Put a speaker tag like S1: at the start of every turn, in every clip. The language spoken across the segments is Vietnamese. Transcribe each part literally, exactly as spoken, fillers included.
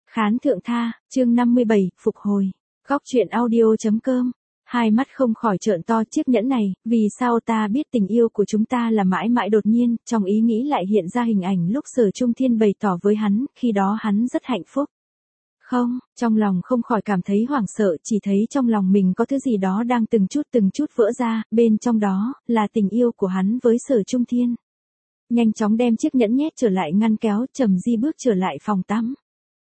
S1: Khán thượng tha, chương năm mươi bảy, phục hồi. Góc truyện audio.com. Hai mắt không khỏi trợn to chiếc nhẫn này, vì sao ta biết tình yêu của chúng ta là mãi mãi đột nhiên, trong ý nghĩ lại hiện ra hình ảnh lúc Sở Trung Thiên bày tỏ với hắn, khi đó hắn rất hạnh phúc. Không, trong lòng không khỏi cảm thấy hoảng sợ, chỉ thấy trong lòng mình có thứ gì đó đang từng chút từng chút vỡ ra, bên trong đó, là tình yêu của hắn với Sở Trung Thiên. Nhanh chóng đem chiếc nhẫn nhét trở lại ngăn kéo, Trầm Di bước trở lại phòng tắm.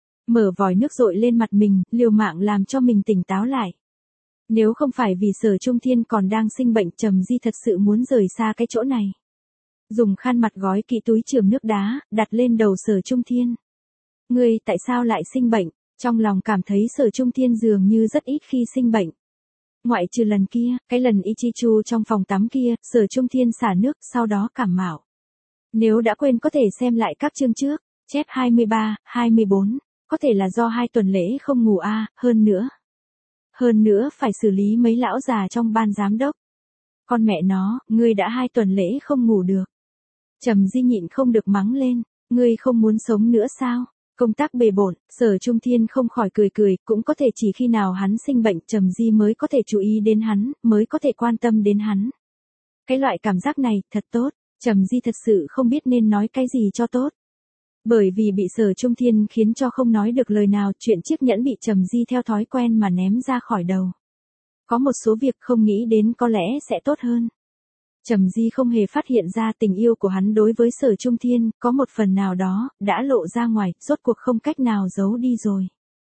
S1: Mở vòi nước dội lên mặt mình, liều mạng làm cho mình tỉnh táo lại. Nếu không phải vì Sở Trung Thiên còn đang sinh bệnh, Trầm Di thật sự muốn rời xa cái chỗ này. Dùng khăn mặt gói kỹ túi chườm nước đá, đặt lên đầu Sở Trung Thiên. Ngươi tại sao lại sinh bệnh? Trong lòng cảm thấy Sở Trung Thiên dường như rất ít khi sinh bệnh. Ngoại trừ lần kia, cái lần Ichichu trong phòng tắm kia, Sở Trung Thiên xả nước, sau đó cảm mạo. Nếu đã quên có thể xem lại các chương trước, chép hai mươi ba, hai mươi bốn, có thể là do hai tuần lễ không ngủ a, à, hơn nữa. Hơn nữa phải xử lý mấy lão già trong ban giám đốc. Con mẹ nó, ngươi đã hai tuần lễ không ngủ được. Trầm Di nhịn không được mắng lên, ngươi không muốn sống nữa sao? Công tác bề bộn, Sở Trung Thiên không khỏi cười cười, cũng có thể chỉ khi nào hắn sinh bệnh Trầm Di mới có thể chú ý đến hắn, mới có thể quan tâm đến hắn. Cái loại cảm giác này, thật tốt, Trầm Di thật sự không biết nên nói cái gì cho tốt. Bởi vì bị Sở Trung Thiên khiến cho không nói được lời nào, chuyện chiếc nhẫn bị Trầm Di theo thói quen mà ném ra khỏi đầu. Có một số việc không nghĩ đến có lẽ sẽ tốt hơn. Trầm Di không hề phát hiện ra tình yêu của hắn đối với Sở Trung Thiên, có một phần nào đó, đã lộ ra ngoài, rốt cuộc không cách nào giấu đi rồi.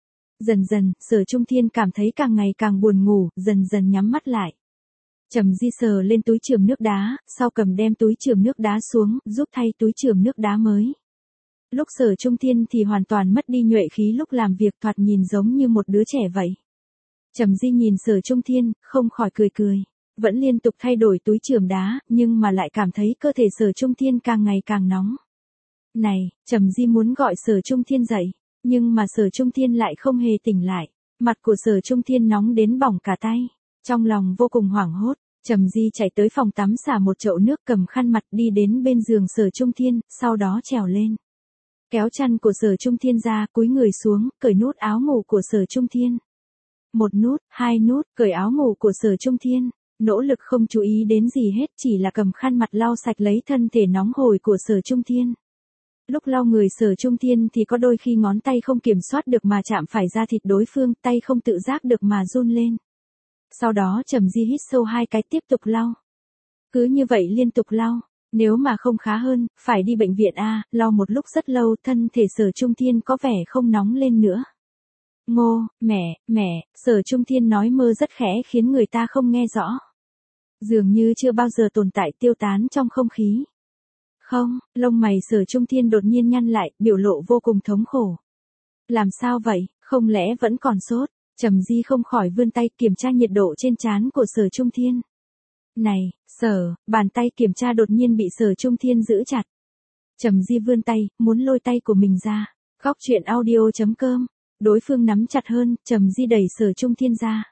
S1: Dần dần, Sở Trung Thiên cảm thấy càng ngày càng buồn ngủ, dần dần nhắm mắt lại. Trầm Di sờ lên túi chườm nước đá, sau cầm đem túi chườm nước đá xuống, giúp thay túi chườm nước đá mới. Lúc Sở Trung Thiên thì hoàn toàn mất đi nhuệ khí, lúc làm việc thoạt nhìn giống như một đứa trẻ vậy. Trầm Di nhìn Sở Trung Thiên, không khỏi cười cười. Vẫn liên tục thay đổi túi chườm đá, nhưng mà lại cảm thấy cơ thể Sở Trung Thiên càng ngày càng nóng. Này, Trầm Di muốn gọi Sở Trung Thiên dậy, nhưng mà Sở Trung Thiên lại không hề tỉnh lại. Mặt của Sở Trung Thiên nóng đến bỏng cả tay. Trong lòng vô cùng hoảng hốt, Trầm Di chạy tới phòng tắm xả một chậu nước, cầm khăn mặt đi đến bên giường Sở Trung Thiên, sau đó trèo lên. Kéo chăn của Sở Trung Thiên ra, cúi người xuống, cởi nút áo ngủ của Sở Trung Thiên. Một nút, hai nút, cởi áo ngủ của Sở Trung Thiên. Nỗ lực không chú ý đến gì hết, chỉ là cầm khăn mặt lau sạch lấy thân thể nóng hổi của Sở Trung Thiên. Lúc lau người Sở Trung Thiên thì có đôi khi ngón tay không kiểm soát được mà chạm phải da thịt đối phương, tay không tự giác được mà run lên. Sau đó Trầm Di hít sâu hai cái tiếp tục lau. Cứ như vậy liên tục lau, nếu mà không khá hơn, phải đi bệnh viện a, lau một lúc rất lâu, thân thể Sở Trung Thiên có vẻ không nóng lên nữa. Ngô, mẹ, mẹ, Sở Trung Thiên nói mơ rất khẽ khiến người ta không nghe rõ. Dường như chưa bao giờ tồn tại, tiêu tán trong không khí. Không, lông mày Sở Trung Thiên đột nhiên nhăn lại, biểu lộ vô cùng thống khổ. Làm sao vậy, không lẽ vẫn còn sốt? Trầm Di không khỏi vươn tay kiểm tra nhiệt độ trên trán của Sở Trung Thiên. Này, Sở, bàn tay kiểm tra đột nhiên bị Sở Trung Thiên giữ chặt. Trầm Di vươn tay, muốn lôi tay của mình ra. Góc truyện audio.com. Đối phương nắm chặt hơn, Trầm Di đẩy Sở Trung Thiên ra.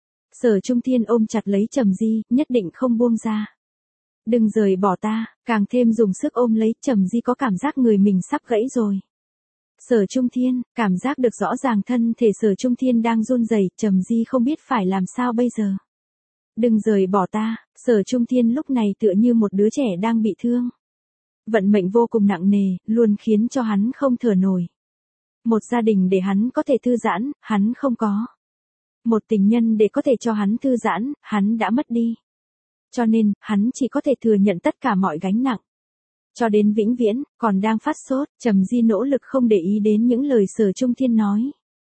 S1: Sở Trung Thiên ôm chặt lấy Trầm Di, nhất định không buông ra. Đừng rời bỏ ta, càng thêm dùng sức ôm lấy, Trầm Di có cảm giác người mình sắp gãy rồi. Sở Trung Thiên, cảm giác được rõ ràng thân thể Sở Trung Thiên đang run rẩy, Trầm Di không biết phải làm sao bây giờ. Đừng rời bỏ ta, Sở Trung Thiên lúc này tựa như một đứa trẻ đang bị thương. Vận mệnh vô cùng nặng nề, luôn khiến cho hắn không thở nổi. Một gia đình để hắn có thể thư giãn, hắn không có. Một tình nhân để có thể cho hắn thư giãn, hắn đã mất đi. Cho nên, hắn chỉ có thể thừa nhận tất cả mọi gánh nặng. Cho đến vĩnh viễn, còn đang phát sốt, Trầm Di nỗ lực không để ý đến những lời Sở Trung Thiên nói.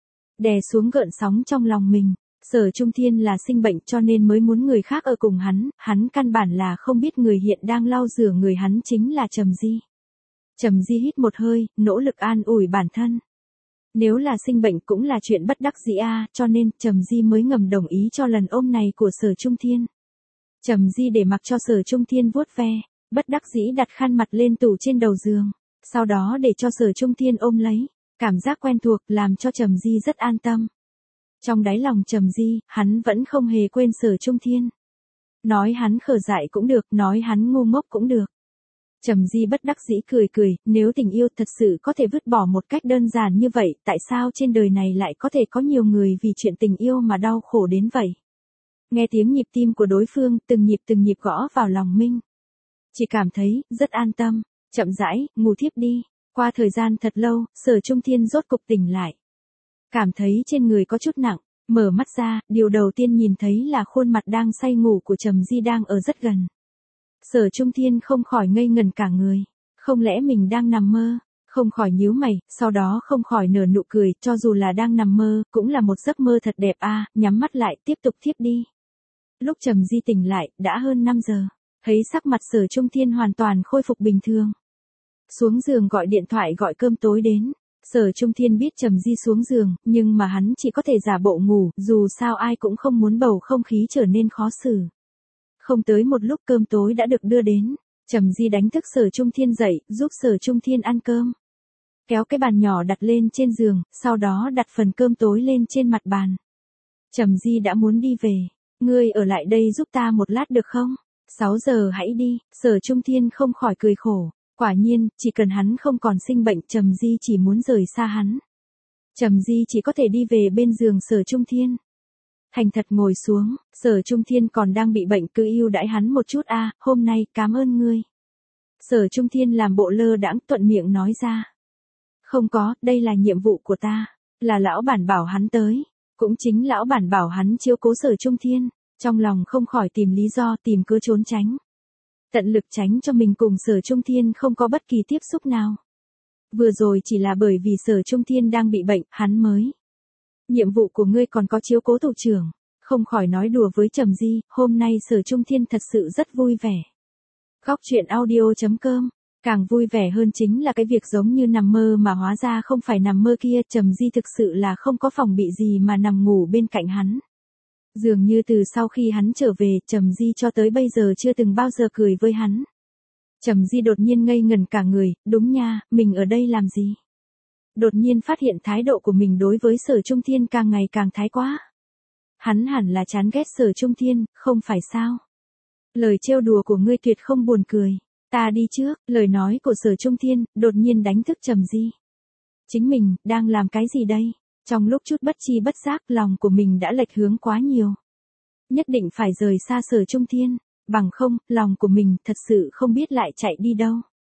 S1: Đè xuống gợn sóng trong lòng mình, Sở Trung Thiên là sinh bệnh cho nên mới muốn người khác ở cùng hắn, hắn căn bản là không biết người hiện đang lau rửa người hắn chính là Trầm Di. Trầm Di hít một hơi, nỗ lực an ủi bản thân. Nếu là sinh bệnh cũng là chuyện bất đắc dĩ a, cho nên Trầm Di mới ngầm đồng ý cho lần ôm này của Sở Trung Thiên. Trầm Di để mặc cho Sở Trung Thiên vuốt ve, bất đắc dĩ đặt khăn mặt lên tủ trên đầu giường, sau đó để cho Sở Trung Thiên ôm lấy, cảm giác quen thuộc làm cho Trầm Di rất an tâm. Trong đáy lòng Trầm Di, hắn vẫn không hề quên Sở Trung Thiên. Nói hắn khờ dại cũng được, nói hắn ngu ngốc cũng được. Trầm Di bất đắc dĩ cười cười, nếu tình yêu thật sự có thể vứt bỏ một cách đơn giản như vậy, tại sao trên đời này lại có thể có nhiều người vì chuyện tình yêu mà đau khổ đến vậy? Nghe tiếng nhịp tim của đối phương, từng nhịp từng nhịp gõ vào lòng Minh. Chỉ cảm thấy, rất an tâm, chậm rãi, ngủ thiếp đi. Qua thời gian thật lâu, Sở Trung Thiên rốt cục tỉnh lại. Cảm thấy trên người có chút nặng, mở mắt ra, điều đầu tiên nhìn thấy là khuôn mặt đang say ngủ của Trầm Di đang ở rất gần. Sở Trung Thiên không khỏi ngây ngần cả người, không lẽ mình đang nằm mơ, không khỏi nhíu mày, sau đó không khỏi nở nụ cười, cho dù là đang nằm mơ, cũng là một giấc mơ thật đẹp a, nhắm mắt lại, tiếp tục thiếp đi. Lúc Trầm Di tỉnh lại, đã hơn năm giờ, thấy sắc mặt Sở Trung Thiên hoàn toàn khôi phục bình thường. Xuống giường gọi điện thoại gọi cơm tối đến. Sở Trung Thiên biết Trầm Di xuống giường, nhưng mà hắn chỉ có thể giả bộ ngủ, dù sao ai cũng không muốn bầu không khí trở nên khó xử. Không tới một lúc cơm tối đã được đưa đến, Trầm Di đánh thức Sở Trung Thiên dậy, giúp Sở Trung Thiên ăn cơm. Kéo cái bàn nhỏ đặt lên trên giường, sau đó đặt phần cơm tối lên trên mặt bàn. Trầm Di đã muốn đi về, ngươi ở lại đây giúp ta một lát được không? sáu giờ hãy đi, Sở Trung Thiên không khỏi cười khổ. Quả nhiên, chỉ cần hắn không còn sinh bệnh, Trầm Di chỉ muốn rời xa hắn. Trầm Di chỉ có thể đi về bên giường Sở Trung Thiên. Thành thật ngồi xuống, Sở Trung Thiên còn đang bị bệnh, cứ yêu đãi hắn một chút a, hôm nay cảm ơn ngươi. Sở Trung Thiên làm bộ lơ đãng, thuận miệng nói ra. Không có, đây là nhiệm vụ của ta, là lão bản bảo hắn tới, cũng chính lão bản bảo hắn chiếu cố Sở Trung Thiên, trong lòng không khỏi tìm lý do, tìm cớ trốn tránh. Tận lực tránh cho mình cùng Sở Trung Thiên không có bất kỳ tiếp xúc nào. Vừa rồi chỉ là bởi vì Sở Trung Thiên đang bị bệnh, hắn mới. Nhiệm vụ của ngươi còn có chiếu cố thủ trưởng, không khỏi nói đùa với Trầm Di, hôm nay Sở Trung Thiên thật sự rất vui vẻ. Góc truyện audio chấm com, càng vui vẻ hơn chính là cái việc giống như nằm mơ mà hóa ra không phải nằm mơ kia, Trầm Di thực sự là không có phòng bị gì mà nằm ngủ bên cạnh hắn. Dường như từ sau khi hắn trở về, Trầm Di cho tới bây giờ chưa từng bao giờ cười với hắn. Trầm Di đột nhiên ngây ngần cả người, đúng nha, mình ở đây làm gì? Đột nhiên phát hiện thái độ của mình đối với Sở Trung Thiên càng ngày càng thái quá. Hắn hẳn là chán ghét Sở Trung Thiên, không phải sao? Lời trêu đùa của ngươi tuyệt không buồn cười. Ta đi trước, lời nói của Sở Trung Thiên, đột nhiên đánh thức Trầm Di. Chính mình, đang làm cái gì đây? Trong lúc chút bất chi bất giác, lòng của mình đã lệch hướng quá nhiều. Nhất định phải rời xa Sở Trung Thiên, bằng không, lòng của mình thật sự không biết lại chạy đi đâu.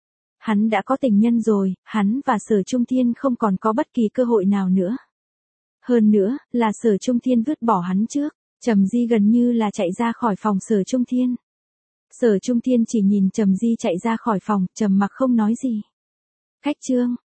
S1: Hắn đã có tình nhân rồi, hắn và Sở Trung Thiên không còn có bất kỳ cơ hội nào nữa. Hơn nữa, là Sở Trung Thiên vứt bỏ hắn trước, Trầm Di gần như là chạy ra khỏi phòng Sở Trung Thiên. Sở Trung Thiên chỉ nhìn Trầm Di chạy ra khỏi phòng, trầm mặc không nói gì. Khách trương,